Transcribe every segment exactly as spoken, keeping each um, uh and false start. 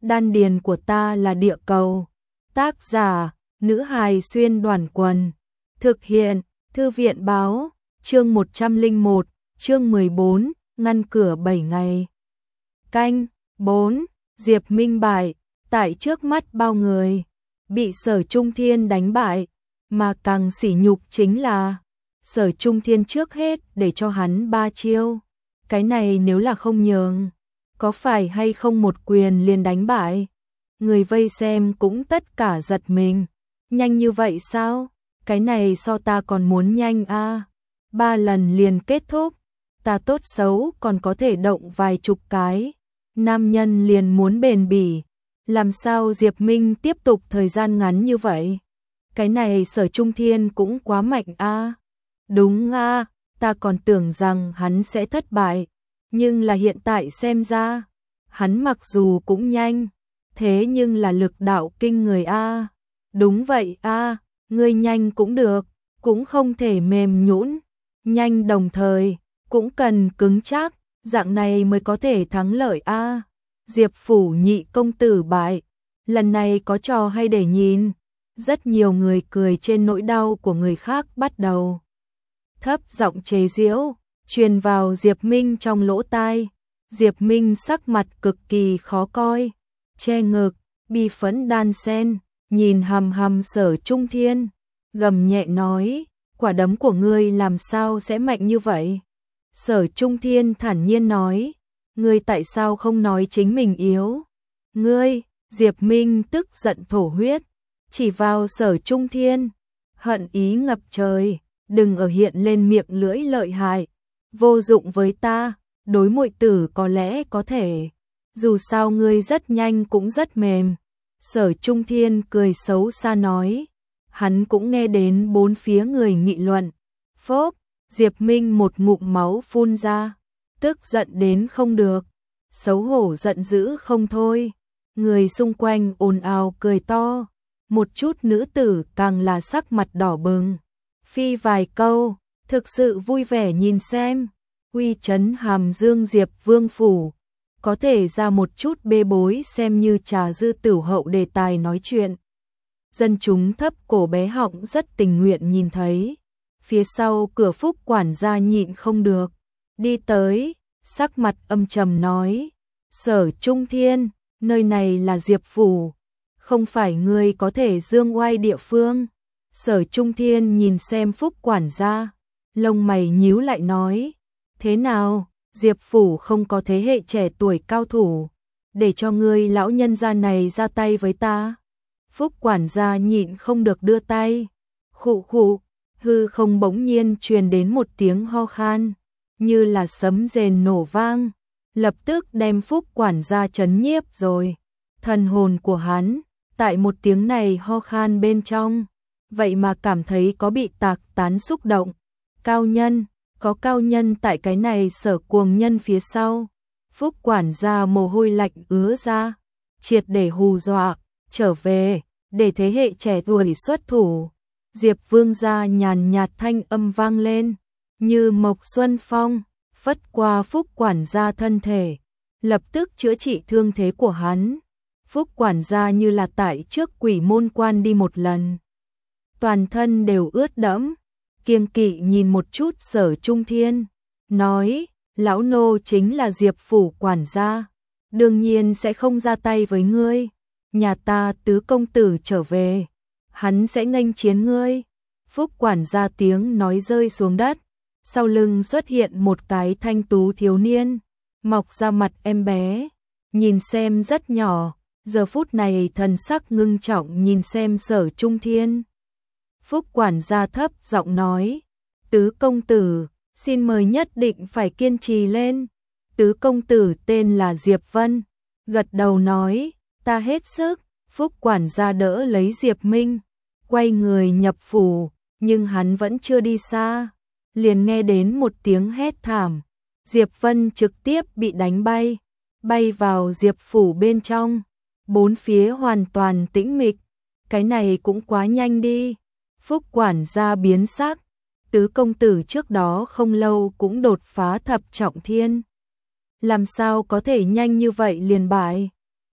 đan điền của ta là địa cầu. Tác giả, nữ hài xuyên đoàn quần. Thực hiện, thư viện báo, chương một trăm lẻ một, chương mười bốn, ngăn cửa bảy ngày. Canh, bốn, Diệp Minh bại, tại trước mắt bao người, bị Sở Trung Thiên đánh bại, mà càng sỉ nhục chính là Sở Trung Thiên trước hết để cho hắn ba chiêu. Cái này nếu là không nhường, có phải hay không một quyền liền đánh bại? Người vây xem cũng tất cả giật mình. Nhanh như vậy sao? Cái này so ta còn muốn nhanh a. À. Ba lần liền kết thúc, ta tốt xấu còn có thể động vài chục cái. Nam nhân liền muốn bền bỉ. Làm sao Diệp Minh tiếp tục thời gian ngắn như vậy? Cái này Sở Trung Thiên cũng quá mạnh a. À. Đúng a, à, ta còn tưởng rằng hắn sẽ thất bại. Nhưng là hiện tại xem ra, hắn mặc dù cũng nhanh, thế nhưng là lực đạo kinh người a. À. Đúng vậy a, à, ngươi nhanh cũng được, cũng không thể mềm nhũn, nhanh đồng thời, cũng cần cứng chắc, dạng này mới có thể thắng lợi a. À. Diệp phủ nhị công tử bại, lần này có trò hay để nhìn. Rất nhiều người cười trên nỗi đau của người khác bắt đầu. Thấp giọng chế giễu, truyền vào Diệp Minh trong lỗ tai. Diệp Minh sắc mặt cực kỳ khó coi, che ngực, bi phẫn đan sen, nhìn hằm hằm Sở Trung Thiên, gầm nhẹ nói, quả đấm của ngươi làm sao sẽ mạnh như vậy? Sở Trung Thiên thản nhiên nói, ngươi tại sao không nói chính mình yếu? Ngươi, Diệp Minh tức giận thổ huyết, chỉ vào Sở Trung Thiên, hận ý ngập trời, đừng ở hiện lên miệng lưỡi lợi hại, vô dụng với ta, đối muội tử có lẽ có thể, dù sao ngươi rất nhanh cũng rất mềm. Sở Trung Thiên cười xấu xa nói, hắn cũng nghe đến bốn phía người nghị luận. Phốp, Diệp Minh một ngụm máu phun ra, tức giận đến không được, xấu hổ giận dữ không thôi. Người xung quanh ồn ào cười to, một chút nữ tử càng là sắc mặt đỏ bừng. Phi vài câu, thực sự vui vẻ nhìn xem, uy chấn Hàm Dương Diệp Vương phủ, có thể ra một chút bê bối xem như trà dư tửu hậu đề tài nói chuyện. Dân chúng thấp cổ bé họng rất tình nguyện nhìn thấy. Phía sau cửa Phúc quản gia nhịn không được, đi tới, sắc mặt âm trầm nói, Sở Trung Thiên, nơi này là Diệp phủ, không phải ngươi có thể dương oai địa phương. Sở Trung Thiên nhìn xem Phúc quản gia, lông mày nhíu lại nói, thế nào, Diệp phủ không có thế hệ trẻ tuổi cao thủ, để cho ngươi lão nhân gia này ra tay với ta. Phúc quản gia nhịn không được đưa tay, khụ khụ, hư không bỗng nhiên truyền đến một tiếng ho khan, như là sấm rền nổ vang, lập tức đem Phúc quản gia chấn nhiếp rồi. Thần hồn của hắn, tại một tiếng này ho khan bên trong, vậy mà cảm thấy có bị tạc tán xúc động. Cao nhân, có cao nhân tại cái này Sở cuồng nhân phía sau. Phúc quản gia mồ hôi lạnh ứa ra, triệt để hù dọa, trở về, để thế hệ trẻ tuổi xuất thủ. Diệp Vương gia nhàn nhạt thanh âm vang lên, như mộc xuân phong, phất qua Phúc quản gia thân thể, lập tức chữa trị thương thế của hắn. Phúc quản gia như là tại trước quỷ môn quan đi một lần, toàn thân đều ướt đẫm, kiêng kỵ nhìn một chút Sở Trung Thiên, nói, lão nô chính là Diệp phủ quản gia, đương nhiên sẽ không ra tay với ngươi, nhà ta tứ công tử trở về, hắn sẽ nghênh chiến ngươi. Phúc quản gia tiếng nói rơi xuống đất, sau lưng xuất hiện một cái thanh tú thiếu niên, mọc ra mặt em bé, nhìn xem rất nhỏ, giờ phút này thần sắc ngưng trọng nhìn xem Sở Trung Thiên. Phúc quản gia thấp giọng nói, tứ công tử, xin mời nhất định phải kiên trì lên. Tứ công tử tên là Diệp Vân, gật đầu nói, ta hết sức. Phúc quản gia đỡ lấy Diệp Minh, quay người nhập phủ, nhưng hắn vẫn chưa đi xa, liền nghe đến một tiếng hét thảm. Diệp Vân trực tiếp bị đánh bay, bay vào Diệp phủ bên trong, bốn phía hoàn toàn tĩnh mịch, cái này cũng quá nhanh đi. Phúc quản gia biến sắc, tứ công tử trước đó không lâu cũng đột phá thập trọng thiên, làm sao có thể nhanh như vậy liền bại?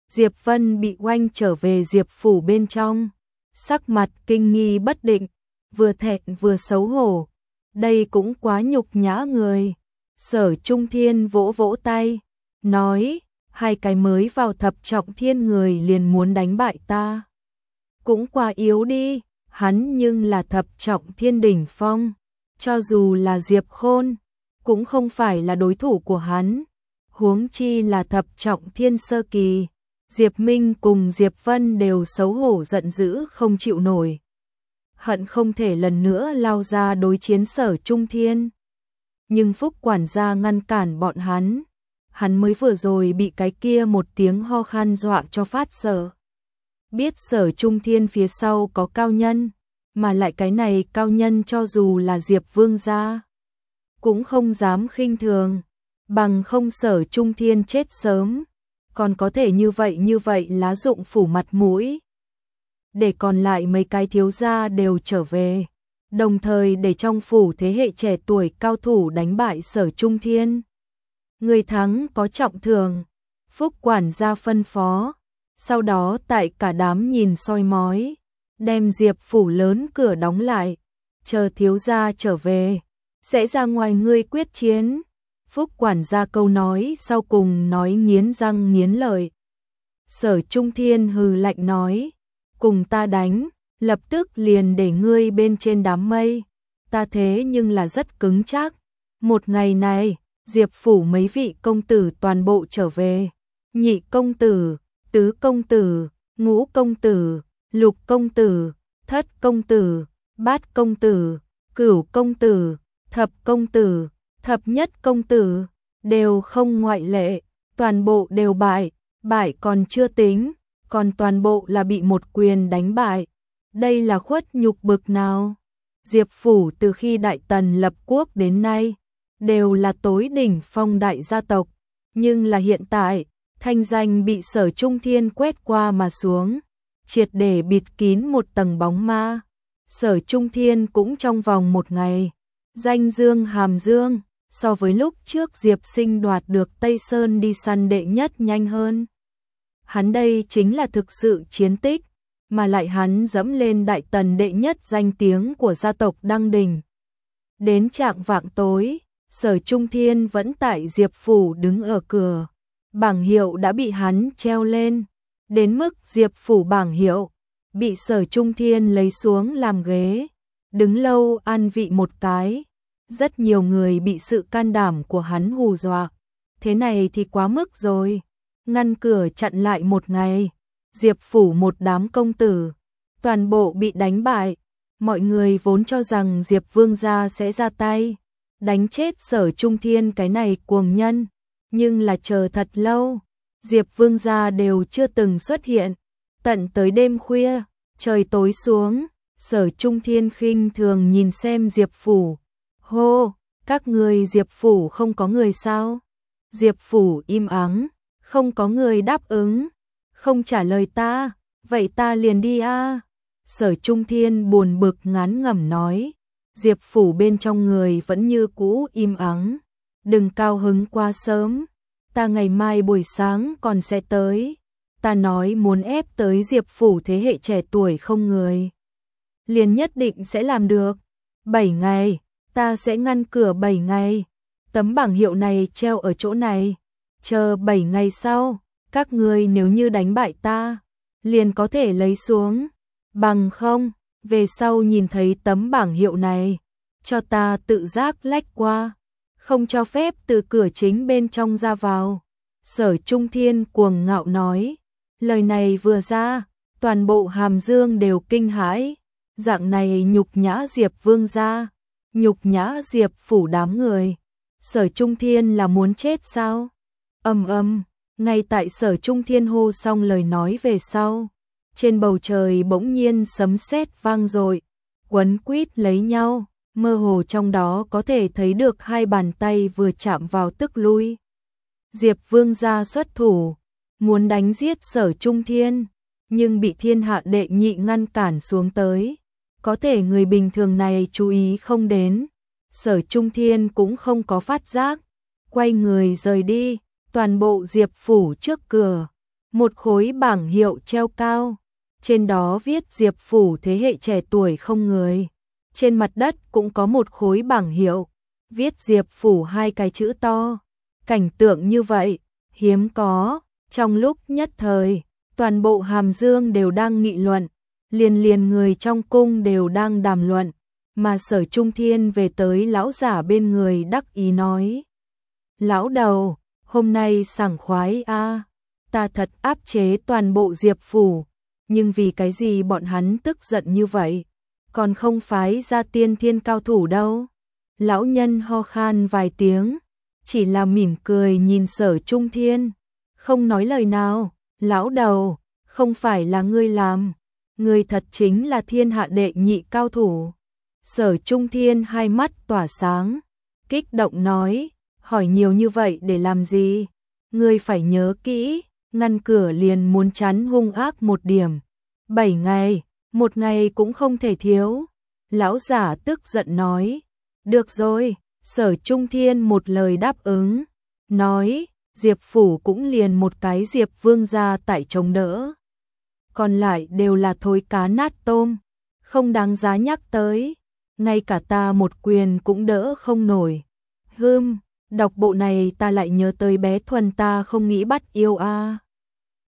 Diệp Vân bị oanh trở về Diệp phủ bên trong, sắc mặt kinh nghi bất định, vừa thẹn vừa xấu hổ. Đây cũng quá nhục nhã người. Sở Trung Thiên vỗ vỗ tay, nói, hai cái mới vào thập trọng thiên người liền muốn đánh bại ta. Cũng quá yếu đi, hắn nhưng là thập trọng thiên đỉnh phong, cho dù là Diệp Khôn, cũng không phải là đối thủ của hắn. Huống chi là thập trọng thiên sơ kỳ. Diệp Minh cùng Diệp Vân đều xấu hổ giận dữ không chịu nổi, hận không thể lần nữa lao ra đối chiến Sở Trung Thiên. Nhưng Phúc quản gia ngăn cản bọn hắn, hắn mới vừa rồi bị cái kia một tiếng ho khan dọa cho phát sợ. Biết Sở Trung Thiên phía sau có cao nhân, mà lại cái này cao nhân cho dù là Diệp Vương gia, cũng không dám khinh thường, bằng không Sở Trung Thiên chết sớm, còn có thể như vậy như vậy lá dụng phủ mặt mũi. Để còn lại mấy cái thiếu gia đều trở về, đồng thời để trong phủ thế hệ trẻ tuổi cao thủ đánh bại Sở Trung Thiên. Người thắng có trọng thưởng, Phúc quản gia phân phó, sau đó tại cả đám nhìn soi mói, đem Diệp phủ lớn cửa đóng lại, chờ thiếu gia trở về, sẽ ra ngoài ngươi quyết chiến. Phúc quản gia câu nói sau cùng nói nghiến răng nghiến lợi. Sở Trung Thiên hừ lạnh nói, cùng ta đánh, lập tức liền để ngươi bên trên đám mây, ta thế nhưng là rất cứng chắc. Một ngày này, Diệp phủ mấy vị công tử toàn bộ trở về, nhị công tử, tứ công tử, ngũ công tử, lục công tử, thất công tử, bát công tử, cửu công tử, thập công tử, thập nhất công tử, đều không ngoại lệ, toàn bộ đều bại, bại còn chưa tính, còn toàn bộ là bị một quyền đánh bại. Đây là khuất nhục bực nào? Diệp phủ từ khi Đại Tần lập quốc đến nay, đều là tối đỉnh phong đại gia tộc, nhưng là hiện tại, thanh danh bị Sở Trung Thiên quét qua mà xuống, triệt để bịt kín một tầng bóng ma. Sở Trung Thiên cũng trong vòng một ngày, danh dương hàm dương, so với lúc trước Diệp Sinh đoạt được Tây Sơn đi săn đệ nhất nhanh hơn. Hắn đây chính là thực sự chiến tích, mà lại hắn dẫm lên Đại Tần đệ nhất danh tiếng của gia tộc đăng đỉnh. Đến trạng vạng tối, Sở Trung Thiên vẫn tại Diệp phủ đứng ở cửa, bảng hiệu đã bị hắn treo lên, đến mức Diệp phủ bảng hiệu bị Sở Trung Thiên lấy xuống làm ghế, đứng lâu ăn vị một cái. Rất nhiều người bị sự can đảm của hắn hù dọa, thế này thì quá mức rồi. Ngăn cửa chặn lại một ngày, Diệp phủ một đám công tử, toàn bộ bị đánh bại. Mọi người vốn cho rằng Diệp Vương gia sẽ ra tay, đánh chết Sở Trung Thiên cái này cuồng nhân, nhưng là chờ thật lâu, Diệp Vương gia đều chưa từng xuất hiện. Tận tới đêm khuya, trời tối xuống, Sở Trung Thiên khinh thường nhìn xem Diệp phủ. Hô, các người Diệp phủ không có người sao? Diệp phủ im ắng, không có người đáp ứng, không trả lời ta, vậy ta liền đi a. Sở Trung Thiên buồn bực ngán ngẩm nói, Diệp phủ bên trong người vẫn như cũ im ắng, đừng cao hứng quá sớm, ta ngày mai buổi sáng còn sẽ tới. Ta nói muốn ép tới Diệp phủ thế hệ trẻ tuổi không người, liền nhất định sẽ làm được. Bảy ngày, ta sẽ ngăn cửa bảy ngày. Tấm bảng hiệu này treo ở chỗ này, chờ bảy ngày sau, các ngươi nếu như đánh bại ta, liền có thể lấy xuống. Bằng không, về sau nhìn thấy tấm bảng hiệu này, cho ta tự giác lách qua, không cho phép từ cửa chính bên trong ra vào. Sở Trung Thiên cuồng ngạo nói, lời này vừa ra, toàn bộ Hàm Dương đều kinh hãi, dạng này nhục nhã Diệp Vương gia, nhục nhã Diệp phủ đám người. Sở Trung Thiên là muốn chết sao? Ầm ầm, ngay tại Sở Trung Thiên hô xong lời nói về sau, trên bầu trời bỗng nhiên sấm sét vang dội, quấn quýt lấy nhau, mơ hồ trong đó có thể thấy được hai bàn tay vừa chạm vào tức lui. Diệp Vương gia xuất thủ, muốn đánh giết Sở Trung Thiên, nhưng bị thiên hạ đệ nhị ngăn cản xuống tới. Có thể người bình thường này chú ý không đến, Sở Trung Thiên cũng không có phát giác, quay người rời đi, toàn bộ Diệp phủ trước cửa, Một khối bảng hiệu treo cao, trên đó viết Diệp phủ thế hệ trẻ tuổi không người. Trên mặt đất cũng có một khối bảng hiệu, viết Diệp phủ hai cái chữ to. Cảnh tượng như vậy, hiếm có, trong lúc nhất thời, toàn bộ Hàm Dương đều đang nghị luận, liền liền người trong cung đều đang đàm luận, mà Sở Trung Thiên về tới lão giả bên người đắc ý nói. Lão đầu, hôm nay sảng khoái a, ta thật áp chế toàn bộ Diệp phủ, nhưng vì cái gì bọn hắn tức giận như vậy, còn không phái ra tiên thiên cao thủ đâu. Lão nhân ho khan vài tiếng, chỉ là mỉm cười nhìn Sở Trung Thiên, không nói lời nào. Lão đầu, không phải là ngươi làm, ngươi thật chính là thiên hạ đệ nhị cao thủ. Sở Trung Thiên hai mắt tỏa sáng, kích động nói, hỏi nhiều như vậy để làm gì? Ngươi phải nhớ kỹ, ngăn cửa liền muốn chắn hung ác một điểm. Bảy ngày, một ngày cũng không thể thiếu. Lão giả tức giận nói, được rồi. Sở Trung Thiên một lời đáp ứng, nói, Diệp phủ cũng liền một cái Diệp vương gia tại chống đỡ. Còn lại đều là thối cá nát tôm, không đáng giá nhắc tới, ngay cả ta một quyền cũng đỡ không nổi. Hừm, đọc bộ này ta lại nhớ tới bé Thuần ta không nghĩ bắt yêu a.